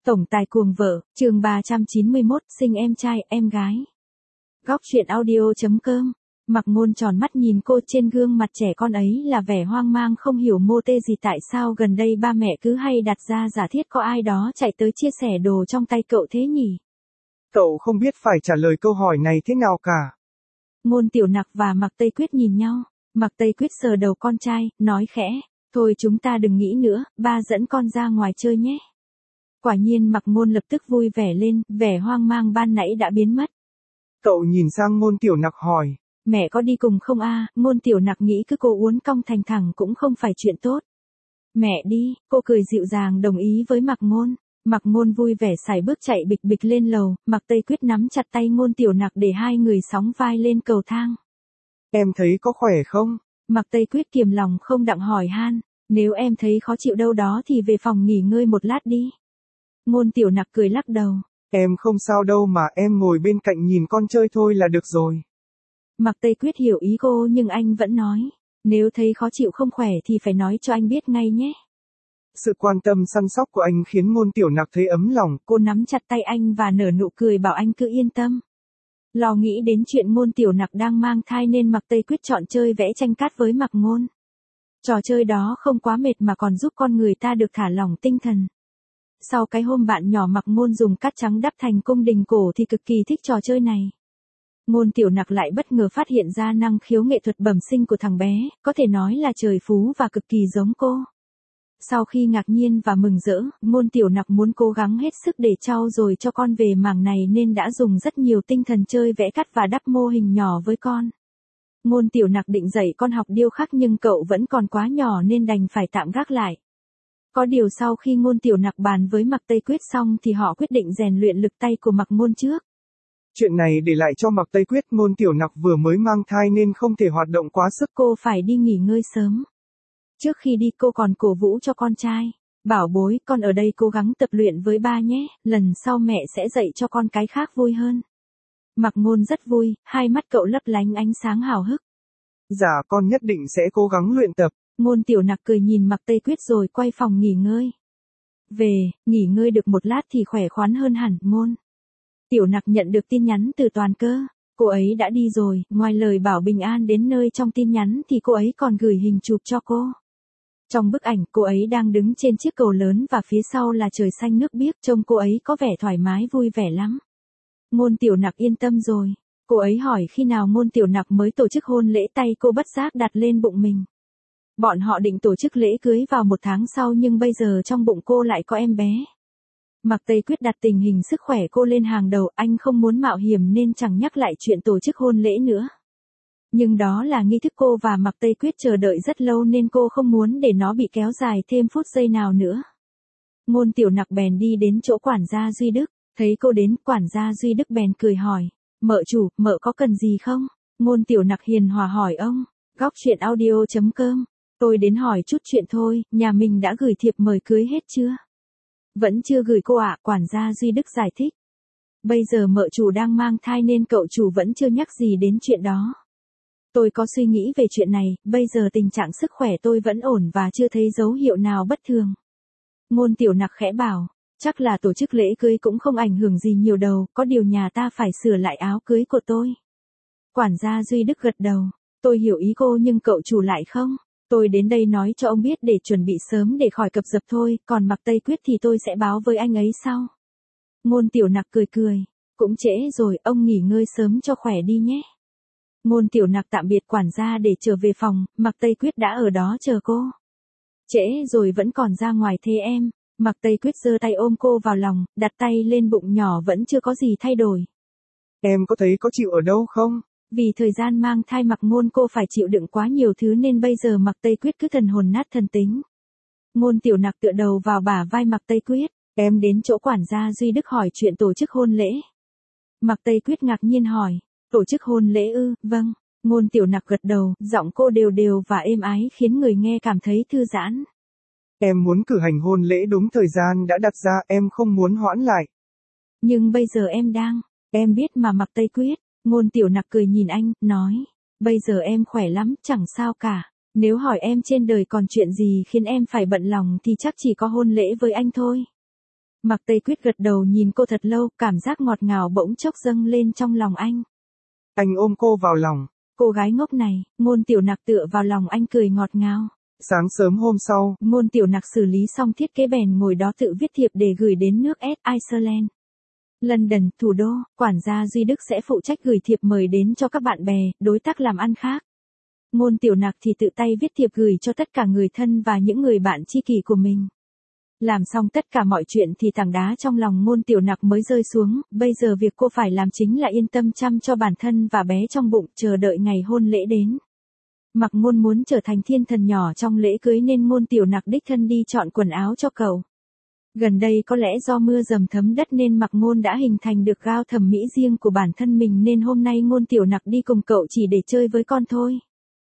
Tổng tài cuồng vợ, chương 391, sinh em trai, em gái. Góc truyện audio.com. Mặc Ngôn tròn mắt nhìn cô, trên gương mặt trẻ con ấy là vẻ hoang mang không hiểu mô tê gì. Tại sao gần đây ba mẹ cứ hay đặt ra giả thiết có ai đó chạy tới chia sẻ đồ trong tay cậu thế nhỉ? Cậu không biết phải trả lời câu hỏi này thế nào cả. Ngôn Tiểu Nặc và Mạc Tây Quyết nhìn nhau. Mạc Tây Quyết sờ đầu con trai, nói khẽ, thôi chúng ta đừng nghĩ nữa, ba dẫn con ra ngoài chơi nhé. Quả nhiên Mạc Ngôn lập tức vui vẻ lên, vẻ hoang mang ban nãy đã biến mất. Cậu nhìn sang Ngôn Tiểu Nặc hỏi. Mẹ có đi cùng không a? Ngôn Tiểu Nặc nghĩ cứ cô uốn cong thành thẳng cũng không phải chuyện tốt. Mẹ đi, cô cười dịu dàng đồng ý với Mạc Ngôn. Mạc Ngôn vui vẻ sải bước chạy bịch bịch lên lầu, Mạc Tây Quyết nắm chặt tay Ngôn Tiểu Nặc để hai người sóng vai lên cầu thang. Em thấy có khỏe không? Mạc Tây Quyết kiềm lòng không đặng hỏi han, nếu em thấy khó chịu đâu đó thì về phòng nghỉ ngơi một lát đi. Ngôn Tiểu Nặc cười lắc đầu. Em không sao đâu mà, em ngồi bên cạnh nhìn con chơi thôi là được rồi. Mạc Tây Quyết hiểu ý cô nhưng anh vẫn nói, nếu thấy khó chịu không khỏe thì phải nói cho anh biết ngay nhé. Sự quan tâm săn sóc của anh khiến Ngôn Tiểu Nặc thấy ấm lòng. Cô nắm chặt tay anh và nở nụ cười bảo anh cứ yên tâm. Lo nghĩ đến chuyện Ngôn Tiểu Nặc đang mang thai nên Mạc Tây Quyết chọn chơi vẽ tranh cát với Mạc Ngôn. Trò chơi đó không quá mệt mà còn giúp con người ta được thả lỏng tinh thần. Sau cái hôm bạn nhỏ Mạc Ngôn dùng cát trắng đắp thành cung đình cổ thì cực kỳ thích trò chơi này. Ngôn Tiểu Nặc lại bất ngờ phát hiện ra năng khiếu nghệ thuật bẩm sinh của thằng bé, có thể nói là trời phú và cực kỳ giống cô. Sau khi ngạc nhiên và mừng rỡ, Ngôn Tiểu Nặc muốn cố gắng hết sức để trau dồi cho con về mảng này nên đã dùng rất nhiều tinh thần chơi vẽ cắt và đắp mô hình nhỏ với con. Ngôn Tiểu Nặc định dạy con học điêu khắc nhưng cậu vẫn còn quá nhỏ nên đành phải tạm gác lại. Có điều sau khi Ngôn Tiểu Nặc bàn với Mạc Tây Quyết xong thì họ quyết định rèn luyện lực tay của Mạc Ngôn trước. Chuyện này để lại cho Mạc Tây Quyết, Ngôn Tiểu Nặc vừa mới mang thai nên không thể hoạt động quá sức. Cô phải đi nghỉ ngơi sớm. Trước khi đi cô còn cổ vũ cho con trai. Bảo bối, con ở đây cố gắng tập luyện với ba nhé, lần sau mẹ sẽ dạy cho con cái khác vui hơn. Mạc Ngôn rất vui, hai mắt cậu lấp lánh ánh sáng hào hức. Dạ con nhất định sẽ cố gắng luyện tập. Ngôn Tiểu Nặc cười nhìn Mạc Tây Quyết rồi quay phòng nghỉ ngơi. Nghỉ ngơi được một lát thì khỏe khoắn hơn hẳn. Ngôn Tiểu Nặc nhận được tin nhắn từ Toàn Cơ. Cô ấy đã đi rồi, ngoài lời bảo bình an đến nơi trong tin nhắn thì cô ấy còn gửi hình chụp cho cô. Trong bức ảnh cô ấy đang đứng trên chiếc cầu lớn và phía sau là trời xanh nước biếc, trông cô ấy có vẻ thoải mái vui vẻ lắm. Ngôn Tiểu Nặc yên tâm rồi. Cô ấy hỏi khi nào Ngôn Tiểu Nặc mới tổ chức hôn lễ, tay cô bất giác đặt lên bụng mình. Bọn họ định tổ chức lễ cưới vào 1 tháng sau nhưng bây giờ trong bụng cô lại có em bé. Mạc Tây Quyết đặt tình hình sức khỏe cô lên hàng đầu, anh không muốn mạo hiểm nên chẳng nhắc lại chuyện tổ chức hôn lễ nữa. Nhưng đó là nghi thức cô và Mạc Tây Quyết chờ đợi rất lâu nên cô không muốn để nó bị kéo dài thêm phút giây nào nữa. Ngôn Tiểu Nặc bèn đi đến chỗ quản gia Duy Đức, thấy cô đến, quản gia Duy Đức bèn cười hỏi, mợ chủ, mợ có cần gì không? Ngôn Tiểu Nặc hiền hòa hỏi ông. Góc truyện audio.com. Tôi đến hỏi chút chuyện thôi, nhà mình đã gửi thiệp mời cưới hết chưa? Vẫn chưa gửi cô ạ, quản gia Duy Đức giải thích. Bây giờ mợ chủ đang mang thai nên cậu chủ vẫn chưa nhắc gì đến chuyện đó. Tôi có suy nghĩ về chuyện này, bây giờ tình trạng sức khỏe tôi vẫn ổn và chưa thấy dấu hiệu nào bất thường. Ngôn Tiểu Nặc khẽ bảo, chắc là tổ chức lễ cưới cũng không ảnh hưởng gì nhiều đâu, có điều nhà ta phải sửa lại áo cưới của tôi. Quản gia Duy Đức gật đầu, tôi hiểu ý cô nhưng cậu chủ lại không. Tôi đến đây nói cho ông biết để chuẩn bị sớm để khỏi cập dập thôi, còn Mạc Tây Quyết thì tôi sẽ báo với anh ấy sau. Ngôn Tiểu Nặc cười cười, cũng trễ rồi, ông nghỉ ngơi sớm cho khỏe đi nhé. Ngôn Tiểu Nặc tạm biệt quản gia để trở về phòng, Mạc Tây Quyết đã ở đó chờ cô. Trễ rồi vẫn còn ra ngoài thế em? Mạc Tây Quyết giơ tay ôm cô vào lòng, đặt tay lên bụng nhỏ vẫn chưa có gì thay đổi. Em có thấy có chịu ở đâu không? Vì thời gian mang thai Mạc Ngôn cô phải chịu đựng quá nhiều thứ nên bây giờ Mạc Tây Quyết cứ thần hồn nát thần tính. Ngôn Tiểu Nặc tựa đầu vào bả vai Mạc Tây Quyết, em đến chỗ quản gia Duy Đức hỏi chuyện tổ chức hôn lễ. Mạc Tây Quyết ngạc nhiên hỏi, tổ chức hôn lễ ư? Vâng. Ngôn Tiểu Nặc gật đầu, giọng cô đều đều và êm ái khiến người nghe cảm thấy thư giãn. Em muốn cử hành hôn lễ đúng thời gian đã đặt ra, em không muốn hoãn lại. Nhưng bây giờ em biết mà Mạc Tây Quyết. Ngôn Tiểu Nặc cười nhìn anh, nói, bây giờ em khỏe lắm, chẳng sao cả. Nếu hỏi em trên đời còn chuyện gì khiến em phải bận lòng thì chắc chỉ có hôn lễ với anh thôi. Mạc Tây Quyết gật đầu nhìn cô thật lâu, cảm giác ngọt ngào bỗng chốc dâng lên trong lòng anh. Anh ôm cô vào lòng. Cô gái ngốc này, Ngôn Tiểu Nặc tựa vào lòng anh cười ngọt ngào. Sáng sớm hôm sau, Ngôn Tiểu Nặc xử lý xong thiết kế bèn ngồi đó tự viết thiệp để gửi đến nước Iceland. London, thủ đô, quản gia Duy Đức sẽ phụ trách gửi thiệp mời đến cho các bạn bè, đối tác làm ăn khác. Ngôn Tiểu Nặc thì tự tay viết thiệp gửi cho tất cả người thân và những người bạn tri kỷ của mình. Làm xong tất cả mọi chuyện thì tảng đá trong lòng Ngôn Tiểu Nặc mới rơi xuống, bây giờ việc cô phải làm chính là yên tâm chăm cho bản thân và bé trong bụng, chờ đợi ngày hôn lễ đến. Mạc Ngôn muốn trở thành thiên thần nhỏ trong lễ cưới nên Ngôn Tiểu Nặc đích thân đi chọn quần áo cho cậu. Gần đây có lẽ do mưa dầm thấm đất nên Mạc Ngôn đã hình thành được gao thẩm mỹ riêng của bản thân mình nên hôm nay Ngôn Tiểu Nặc đi cùng cậu chỉ để chơi với con thôi.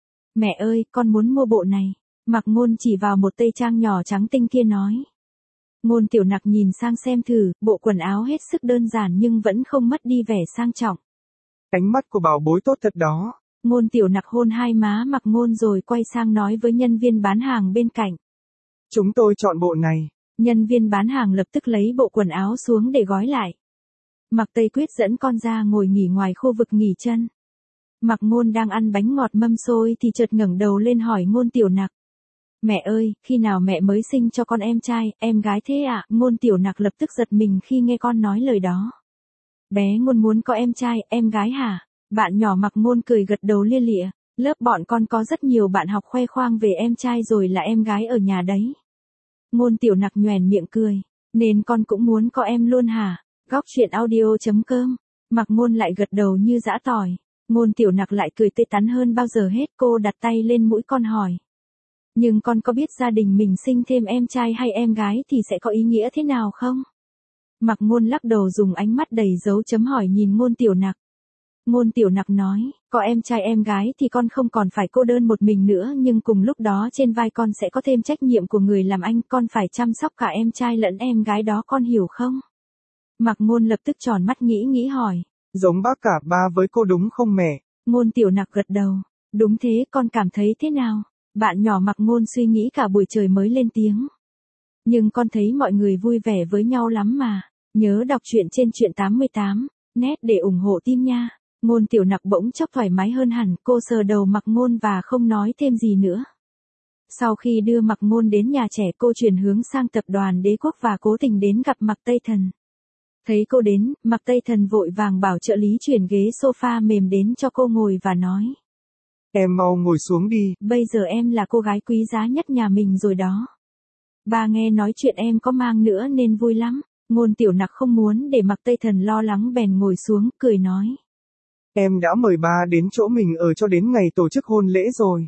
Mẹ ơi, con muốn mua bộ này. Mạc Ngôn chỉ vào một tây trang nhỏ trắng tinh kia nói. Ngôn Tiểu Nặc nhìn sang xem thử, bộ quần áo hết sức đơn giản nhưng vẫn không mất đi vẻ sang trọng. Ánh mắt của bảo bối tốt thật đó. Ngôn Tiểu Nặc hôn hai má Mạc Ngôn rồi quay sang nói với nhân viên bán hàng bên cạnh. Chúng tôi chọn bộ này. Nhân viên bán hàng lập tức lấy bộ quần áo xuống để gói lại. Mạc Tây Quyết dẫn con ra ngồi nghỉ ngoài khu vực nghỉ chân. Mạc Ngôn đang ăn bánh ngọt mâm xôi thì chợt ngẩng đầu lên hỏi Ngôn Tiểu Nặc. Mẹ ơi, khi nào mẹ mới sinh cho con em trai, em gái thế ạ? Ngôn Tiểu Nặc lập tức giật mình khi nghe con nói lời đó. Bé Ngôn muốn có em trai, em gái hả? Bạn nhỏ Mạc Ngôn cười gật đầu lia lịa. Lớp bọn con có rất nhiều bạn học khoe khoang về em trai rồi là em gái ở nhà đấy. Ngôn Tiểu Nặc nhoẻn miệng cười. Nên con cũng muốn có em luôn hả? Góc truyện audio.com. Mạc Ngôn lại gật đầu như giã tỏi. Ngôn Tiểu Nặc lại cười tươi tắn hơn bao giờ hết, cô đặt tay lên mũi con hỏi. Nhưng con có biết gia đình mình sinh thêm em trai hay em gái thì sẽ có ý nghĩa thế nào không? Mạc Ngôn lắc đầu dùng ánh mắt đầy dấu chấm hỏi nhìn Ngôn Tiểu Nặc. Ngôn Tiểu Nặc nói, có em trai em gái thì con không còn phải cô đơn một mình nữa nhưng cùng lúc đó trên vai con sẽ có thêm trách nhiệm của người làm anh, con phải chăm sóc cả em trai lẫn em gái đó, con hiểu không? Mạc Ngôn lập tức tròn mắt nghĩ hỏi. Giống bác cả ba với cô đúng không mẹ? Ngôn Tiểu Nặc gật đầu. Đúng thế, con cảm thấy thế nào? Bạn nhỏ Mạc Ngôn suy nghĩ cả buổi trời mới lên tiếng. Nhưng con thấy mọi người vui vẻ với nhau lắm mà. Nhớ đọc truyện trên truyện 88 net để ủng hộ team nha. Ngôn Tiểu Nặc bỗng chốc thoải mái hơn hẳn, cô sờ đầu Mạc Ngôn và không nói thêm gì nữa. Sau khi đưa Mạc Ngôn đến nhà trẻ, cô chuyển hướng sang tập đoàn Đế Quốc và cố tình đến gặp Mạc Tây Thần. Thấy cô đến, Mạc Tây Thần vội vàng bảo trợ lý chuyển ghế sofa mềm đến cho cô ngồi và nói. Em mau ngồi xuống đi. Bây giờ em là cô gái quý giá nhất nhà mình rồi đó. Ba nghe nói chuyện em có mang nữa nên vui lắm. Ngôn Tiểu Nặc không muốn để Mạc Tây Thần lo lắng bèn ngồi xuống, cười nói. Em đã mời ba đến chỗ mình ở cho đến ngày tổ chức hôn lễ rồi.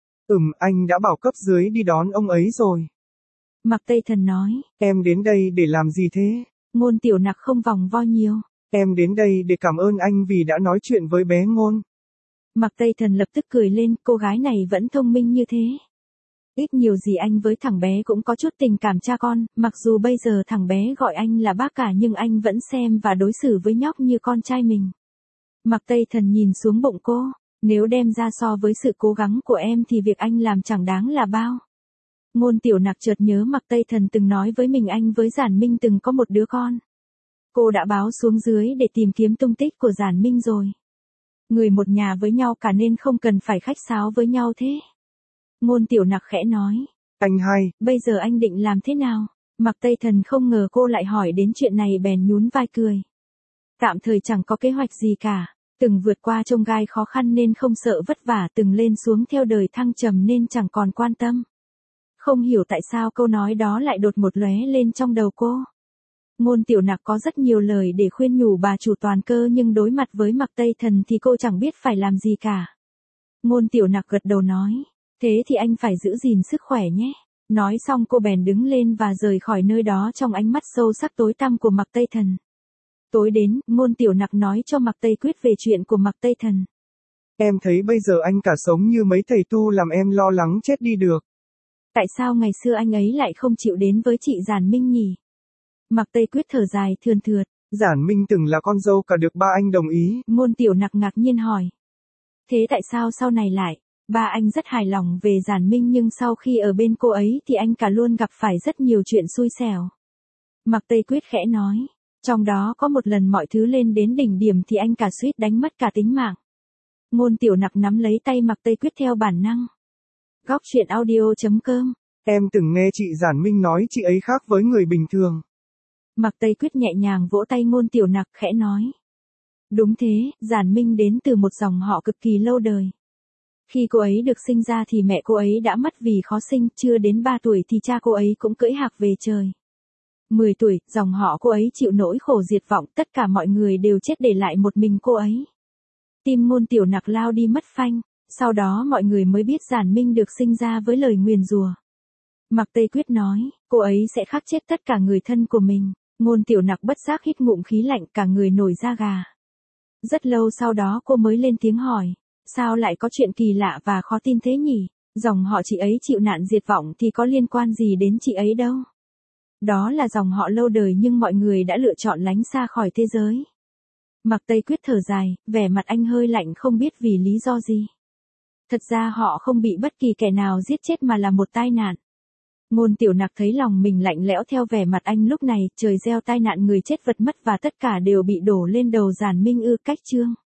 Anh đã bảo cấp dưới đi đón ông ấy rồi. Mạc Tây Thần nói. Em đến đây để làm gì thế? Ngôn Tiểu Nặc không vòng vo nhiều. Em đến đây để cảm ơn anh vì đã nói chuyện với bé Ngôn. Mạc Tây Thần lập tức cười lên, cô gái này vẫn thông minh như thế. Ít nhiều gì anh với thằng bé cũng có chút tình cảm cha con, mặc dù bây giờ thằng bé gọi anh là bác cả nhưng anh vẫn xem và đối xử với nhóc như con trai mình. Mạc Tây Thần nhìn xuống bụng cô, nếu đem ra so với sự cố gắng của em thì việc anh làm chẳng đáng là bao. Ngôn Tiểu Nặc chợt nhớ Mạc Tây Thần từng nói với mình anh với Giản Minh từng có một đứa con. Cô đã báo xuống dưới để tìm kiếm tung tích của Giản Minh rồi. Người một nhà với nhau cả nên không cần phải khách sáo với nhau thế. Ngôn Tiểu Nặc khẽ nói. Anh hai, bây giờ anh định làm thế nào? Mạc Tây Thần không ngờ cô lại hỏi đến chuyện này bèn nhún vai cười. Tạm thời chẳng có kế hoạch gì cả. Từng vượt qua chông gai khó khăn nên không sợ vất vả, từng lên xuống theo đời thăng trầm nên chẳng còn quan tâm. Không hiểu tại sao câu nói đó lại đột một lóe lên trong đầu cô. Ngôn Tiểu Nặc có rất nhiều lời để khuyên nhủ bà chủ Toàn Cơ nhưng đối mặt với Mạc Tây Thần thì cô chẳng biết phải làm gì cả. Ngôn Tiểu Nặc gật đầu nói. Thế thì anh phải giữ gìn sức khỏe nhé. Nói xong cô bèn đứng lên và rời khỏi nơi đó trong ánh mắt sâu sắc tối tăm của Mạc Tây Thần. Tối đến, Ngôn Tiểu Nặc nói cho Mạc Tây Quyết về chuyện của Mạc Tây Thần. Em thấy bây giờ anh cả sống như mấy thầy tu làm em lo lắng chết đi được. Tại sao ngày xưa anh ấy lại không chịu đến với chị Giản Minh nhỉ? Mạc Tây Quyết thở dài thườn thượt. Giản Minh từng là con dâu cả được ba anh đồng ý. Ngôn Tiểu Nặc ngạc nhiên hỏi. Thế tại sao sau này lại? Ba anh rất hài lòng về Giản Minh nhưng sau khi ở bên cô ấy thì anh cả luôn gặp phải rất nhiều chuyện xui xẻo. Mạc Tây Quyết khẽ nói. Trong đó có một lần mọi thứ lên đến đỉnh điểm thì anh cả suýt đánh mất cả tính mạng. Ngôn Tiểu Nặc nắm lấy tay Mạc Tây Quyết theo bản năng. Góc truyện audio.com. Em từng nghe chị Giản Minh nói chị ấy khác với người bình thường. Mạc Tây Quyết nhẹ nhàng vỗ tay Ngôn Tiểu Nặc khẽ nói. Đúng thế, Giản Minh đến từ một dòng họ cực kỳ lâu đời. Khi cô ấy được sinh ra thì mẹ cô ấy đã mất vì khó sinh, chưa đến 3 tuổi thì cha cô ấy cũng cưỡi hạc về trời. 10 tuổi, dòng họ cô ấy chịu nỗi khổ diệt vong, tất cả mọi người đều chết để lại một mình cô ấy. Tim Ngôn Tiểu Nặc lao đi mất phanh, sau đó mọi người mới biết Giản Minh được sinh ra với lời nguyền rủa. Mạc Tây Quyết nói, cô ấy sẽ khắc chết tất cả người thân của mình. Ngôn Tiểu Nặc bất giác hít ngụm khí lạnh, cả người nổi da gà. Rất lâu sau đó cô mới lên tiếng hỏi, sao lại có chuyện kỳ lạ và khó tin thế nhỉ? Dòng họ chị ấy chịu nạn diệt vong thì có liên quan gì đến chị ấy đâu? Đó là dòng họ lâu đời nhưng mọi người đã lựa chọn lánh xa khỏi thế giới. Mạc Tây Quyết thở dài, vẻ mặt anh hơi lạnh không biết vì lý do gì. Thật ra họ không bị bất kỳ kẻ nào giết chết mà là một tai nạn. Ngôn Tiểu Nặc thấy lòng mình lạnh lẽo theo vẻ mặt anh lúc này, trời gieo tai nạn người chết vật mất và tất cả đều bị đổ lên đầu Giản Minh ư? Cách chương